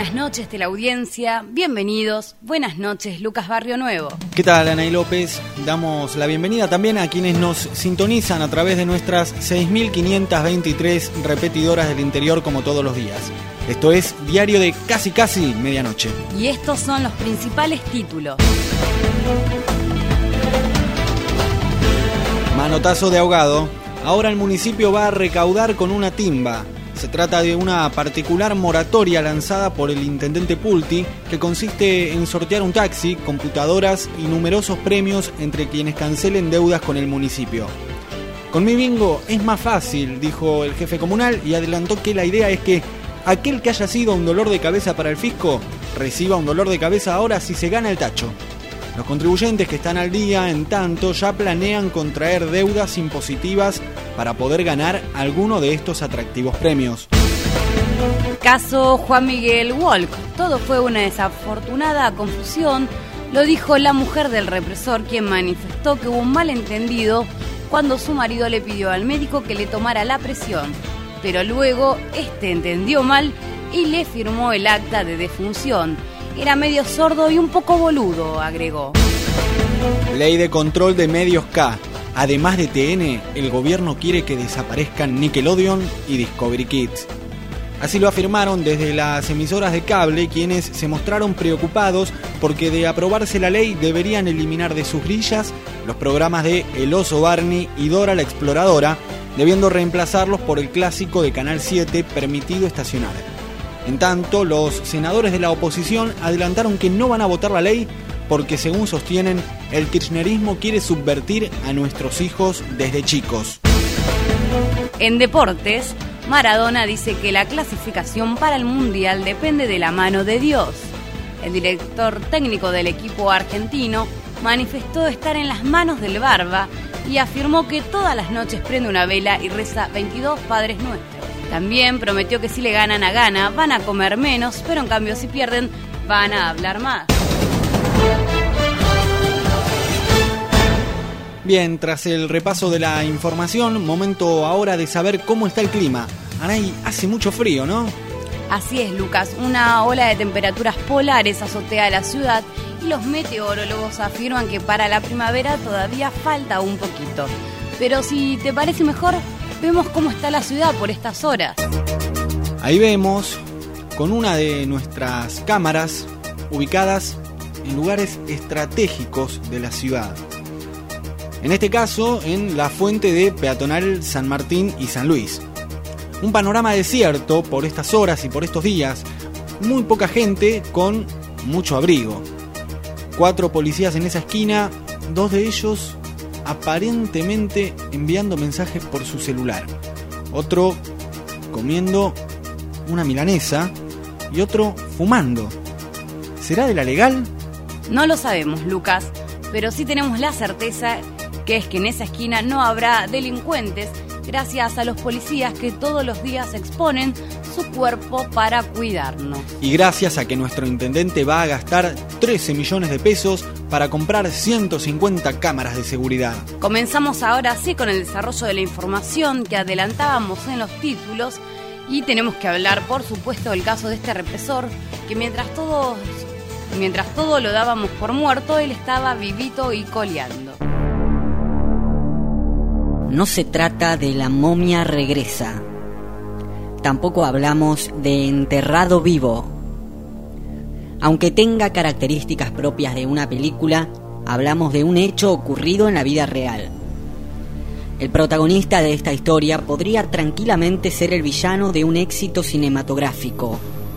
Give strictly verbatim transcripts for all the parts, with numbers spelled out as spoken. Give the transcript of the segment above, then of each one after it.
Buenas noches de la audiencia, bienvenidos, buenas noches Lucas Barrio Nuevo. ¿Qué tal, Anaí López? Damos la bienvenida también a quienes nos sintonizan a través de nuestras seis mil quinientas veintitrés repetidoras del interior como todos los días. Esto es Diario de Casi Casi Medianoche. Y estos son los principales títulos. Manotazo de ahogado. Ahora el municipio va a recaudar con una timba. Se trata de una particular moratoria lanzada por el intendente Pulti, que consiste en sortear un taxi, computadoras y numerosos premios entre quienes cancelen deudas con el municipio. Con mi bingo es más fácil, dijo el jefe comunal, y adelantó que la idea es que aquel que haya sido un dolor de cabeza para el fisco, reciba un dolor de cabeza ahora si se gana el tacho. Los contribuyentes que están al día, en tanto, ya planean contraer deudas impositivas para poder ganar alguno de estos atractivos premios. Caso Juan Miguel Walk. Todo fue una desafortunada confusión, lo dijo la mujer del represor, quien manifestó que hubo un malentendido cuando su marido le pidió al médico que le tomara la presión, pero luego este entendió mal y le firmó el acta de defunción. Era medio sordo y un poco boludo, agregó. Ley de control de medios K. Además de T N, el gobierno quiere que desaparezcan Nickelodeon y Discovery Kids. Así lo afirmaron desde las emisoras de cable, quienes se mostraron preocupados porque de aprobarse la ley deberían eliminar de sus grillas los programas de El Oso Barney y Dora la Exploradora, debiendo reemplazarlos por el clásico de Canal siete Permitido Estacionar. En tanto, los senadores de la oposición adelantaron que no van a votar la ley porque, según sostienen, el kirchnerismo quiere subvertir a nuestros hijos desde chicos. En deportes, Maradona dice que la clasificación para el Mundial depende de la mano de Dios. El director técnico del equipo argentino manifestó estar en las manos del Barba y afirmó que todas las noches prende una vela y reza veintidós Padres Nuestros. También prometió que si le ganan a Ghana van a comer menos, pero en cambio si pierden van a hablar más. Bien, tras el repaso de la información, momento ahora de saber cómo está el clima. Anaí, hace mucho frío, ¿no? Así es, Lucas. Una ola de temperaturas polares azotea la ciudad y los meteorólogos afirman que para la primavera todavía falta un poquito. Pero si te parece mejor, vemos cómo está la ciudad por estas horas. Ahí vemos, con una de nuestras cámaras ubicadas en lugares estratégicos de la ciudad. En este caso, en la fuente de peatonal San Martín y San Luis. Un panorama desierto por estas horas y por estos días. Muy poca gente con mucho abrigo. Cuatro policías en esa esquina, dos de ellos aparentemente enviando mensajes por su celular. Otro comiendo una milanesa y otro fumando. ¿Será de la legal? No lo sabemos, Lucas, pero sí tenemos la certeza que es que en esa esquina no habrá delincuentes gracias a los policías que todos los días exponen su cuerpo para cuidarnos. Y gracias a que nuestro intendente va a gastar trece millones de pesos para comprar ciento cincuenta cámaras de seguridad. Comenzamos ahora sí con el desarrollo de la información que adelantábamos en los títulos y tenemos que hablar, por supuesto, del caso de este represor que mientras todos, mientras todo lo dábamos por muerto, él estaba vivito y coleando. No se trata de La momia regresa. Tampoco hablamos de enterrado vivo. Aunque tenga características propias de una película, hablamos de un hecho ocurrido en la vida real. El protagonista de esta historia podría tranquilamente ser el villano de un éxito cinematográfico.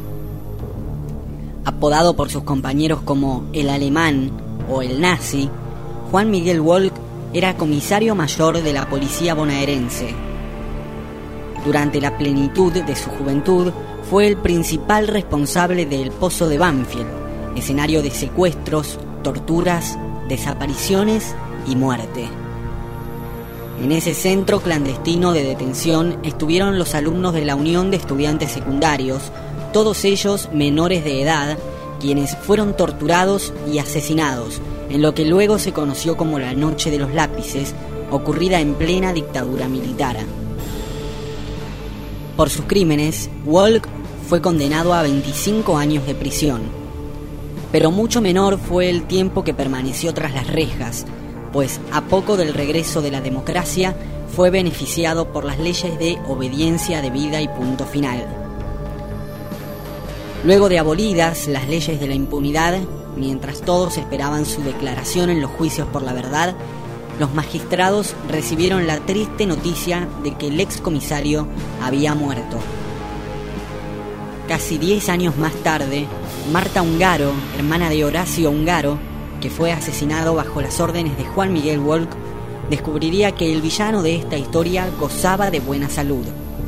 Apodado por sus compañeros como el alemán o el nazi, Juan Miguel Walk era comisario mayor de la policía bonaerense. Durante la plenitud de su juventud, fue el principal responsable del Pozo de Banfield, escenario de secuestros, torturas, desapariciones y muerte. En ese centro clandestino de detención estuvieron los alumnos de la Unión de Estudiantes Secundarios, todos ellos menores de edad, quienes fueron torturados y asesinados en lo que luego se conoció como la Noche de los Lápices, ocurrida en plena dictadura militar. Por sus crímenes, Walk fue condenado a veinticinco años de prisión. Pero mucho menor fue el tiempo que permaneció tras las rejas, pues a poco del regreso de la democracia fue beneficiado por las leyes de obediencia debida y punto final. Luego de abolidas las leyes de la impunidad, mientras todos esperaban su declaración en los juicios por la verdad, los magistrados recibieron la triste noticia de que el excomisario había muerto. Casi diez años más tarde, Marta Ungaro, hermana de Horacio Ungaro, que fue asesinado bajo las órdenes de Juan Miguel Wolk, descubriría que el villano de esta historia gozaba de buena salud.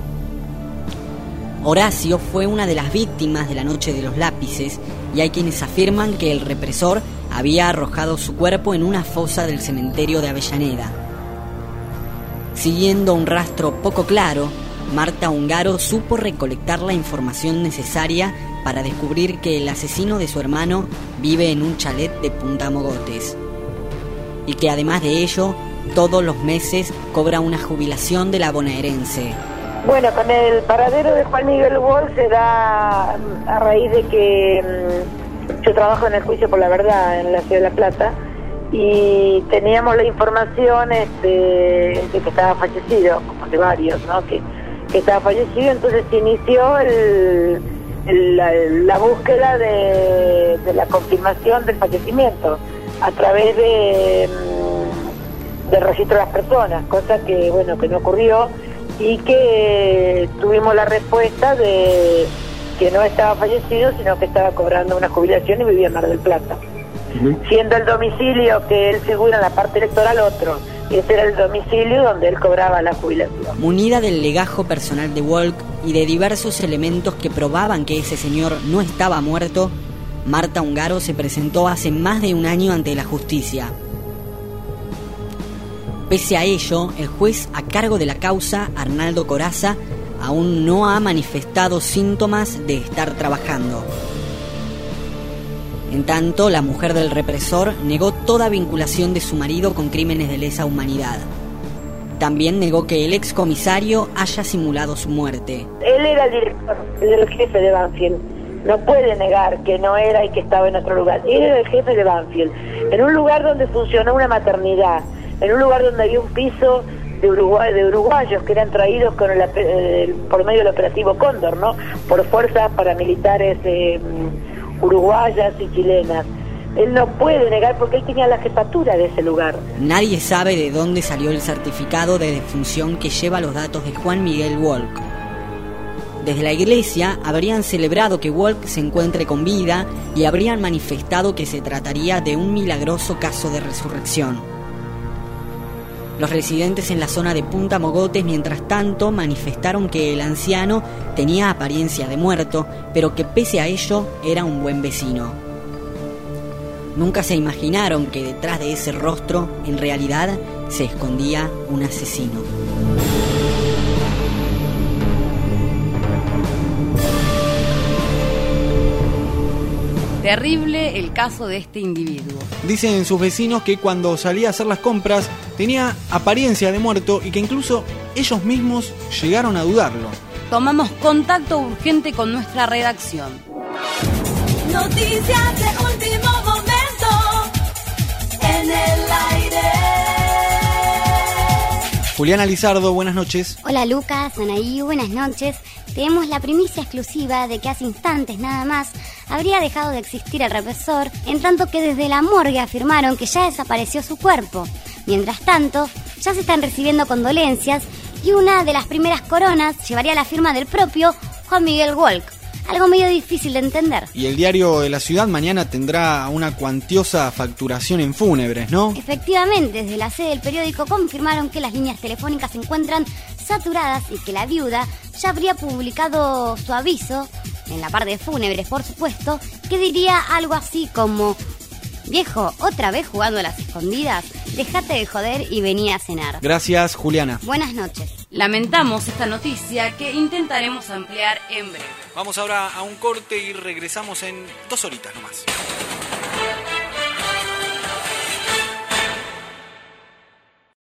Horacio fue una de las víctimas de la Noche de los Lápices, y hay quienes afirman que el represor había arrojado su cuerpo en una fosa del cementerio de Avellaneda. Siguiendo un rastro poco claro, Marta Ungaro supo recolectar la información necesaria para descubrir que el asesino de su hermano vive en un chalet de Punta Mogotes, y que además de ello, todos los meses cobra una jubilación de la bonaerense. Bueno, con el paradero de Juan Miguel Wolk se da a raíz de que mmm, yo trabajo en el juicio por la verdad en la ciudad de La Plata y teníamos la información este, de que estaba fallecido, como de varios, ¿no? Que, que estaba fallecido, entonces se inició el, el, la, la búsqueda de, de la confirmación del fallecimiento a través de, mmm, del registro de las personas, cosa que, bueno, que no ocurrió. Y que tuvimos la respuesta de que no estaba fallecido, sino que estaba cobrando una jubilación y vivía en Mar del Plata. Uh-huh. Siendo el domicilio que él figura en la parte electoral otro. Ese era el domicilio donde él cobraba la jubilación. Munida del legajo personal de Wolk y de diversos elementos que probaban que ese señor no estaba muerto, Marta Ungaro se presentó hace más de un año ante la justicia. Pese a ello, el juez a cargo de la causa, Arnaldo Corazza, aún no ha manifestado síntomas de estar trabajando. En tanto, la mujer del represor negó toda vinculación de su marido con crímenes de lesa humanidad. También negó que el excomisario haya simulado su muerte. Él era el director, el jefe de Banfield. No puede negar que no era y que estaba en otro lugar. Él era el jefe de Banfield, en un lugar donde funcionó una maternidad, en un lugar donde había un piso de, Uruguay, de uruguayos que eran traídos con el, el, por medio del operativo Cóndor, ¿no? Por fuerzas paramilitares eh, uruguayas y chilenas. Él no puede negar porque él tenía la jefatura de ese lugar. Nadie sabe de dónde salió el certificado de defunción que lleva los datos de Juan Miguel Wolk. Desde la iglesia habrían celebrado que Wolk se encuentre con vida y habrían manifestado que se trataría de un milagroso caso de resurrección. Los residentes en la zona de Punta Mogotes, mientras tanto, manifestaron que el anciano tenía apariencia de muerto, pero que pese a ello era un buen vecino. Nunca se imaginaron que detrás de ese rostro, en realidad, se escondía un asesino. Terrible el caso de este individuo. Dicen sus vecinos que cuando salía a hacer las compras tenía apariencia de muerto y que incluso ellos mismos llegaron a dudarlo. Tomamos contacto urgente con nuestra redacción. Noticias de último momento en el aire. Juliana Lizardo, buenas noches. Hola Lucas, Anaí, buenas noches. Tenemos la primicia exclusiva de que hace instantes nada más habría dejado de existir el represor, en tanto que desde la morgue afirmaron que ya desapareció su cuerpo. Mientras tanto, ya se están recibiendo condolencias y una de las primeras coronas llevaría la firma del propio Juan Miguel Wolk. Algo medio difícil de entender. Y el diario de la ciudad mañana tendrá una cuantiosa facturación en fúnebres, ¿no? Efectivamente, desde la sede del periódico confirmaron que las líneas telefónicas se encuentran saturadas y que la viuda ya habría publicado su aviso, en la parte de fúnebres por supuesto, que diría algo así como: viejo, ¿otra vez jugando a las escondidas? Dejate de joder y vení a cenar. Gracias, Juliana. Buenas noches. Lamentamos esta noticia que intentaremos ampliar en breve. Vamos ahora a un corte y regresamos en dos horitas nomás.